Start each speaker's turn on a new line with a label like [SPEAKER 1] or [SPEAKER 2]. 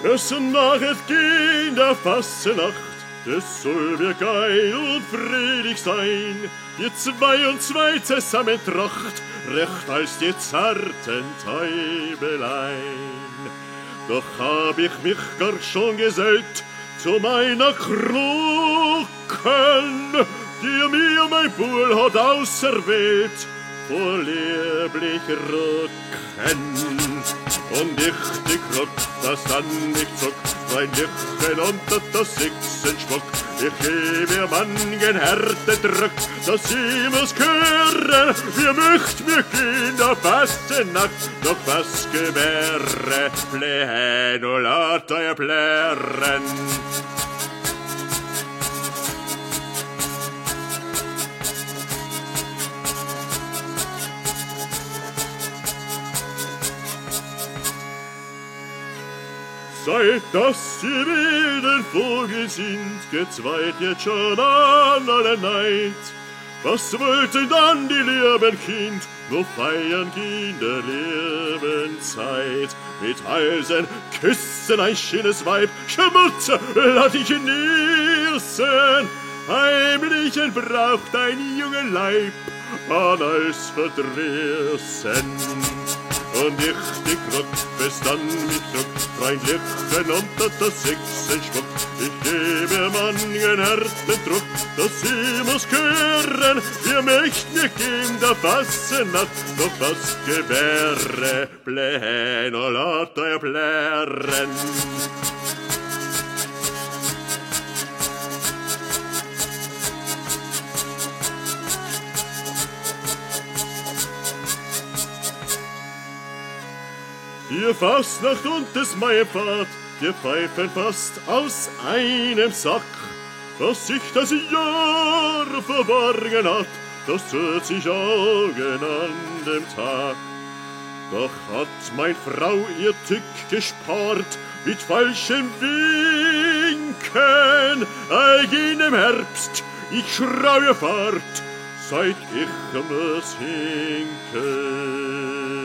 [SPEAKER 1] Es nachet gehen der Fastnacht, es soll mir geil und friedlich sein, die 2 und 2 zusammen Tracht, recht als die zarten Täubelein. Doch hab ich mich gar schon gesellt zu meiner Krucken, die mir mein Buhl hat auserwählt, vor lieblich Rücken. Und ich die Krug, das dann nicht zuck, mein Lichten unter das Sechsen schmuck. Ich geb mir manchen Härtedruck, dass sie muss hören, wir möcht mir gehen der Fastnacht, noch was gewähre, blähen und lasst euer blären. Seit dass die wilden Vogel sind, gezweit jetzt schon an alle Neid. Was wollten dann die lieben Kind, nur feiern in der Lebenszeit? Mit Halsen, Küssen, ein schönes Weib, Schmutz, lass ich nirsen. Heimlichen braucht ein junger Leib, an alles verdressen. Und ich die Krug, bis dann mit Druck, freundlichen unter das Sechsen schmuck. Ich gebe manchen Härtedruck, dass sie muss hören, wir möchten mir gehen der Fastnacht, doch was gewähre, blähen und lasst euer blären. Die Fastnacht und das Maierpfad, die pfeifen fast aus einem Sack. Dass sich das Jahr verborgen hat, das tut sich Augen an dem Tag. Doch hat mein Frau ihr Tück gespart mit falschen Winken. Eigen im Herbst, ich schraue fort, seit ich muss hinken.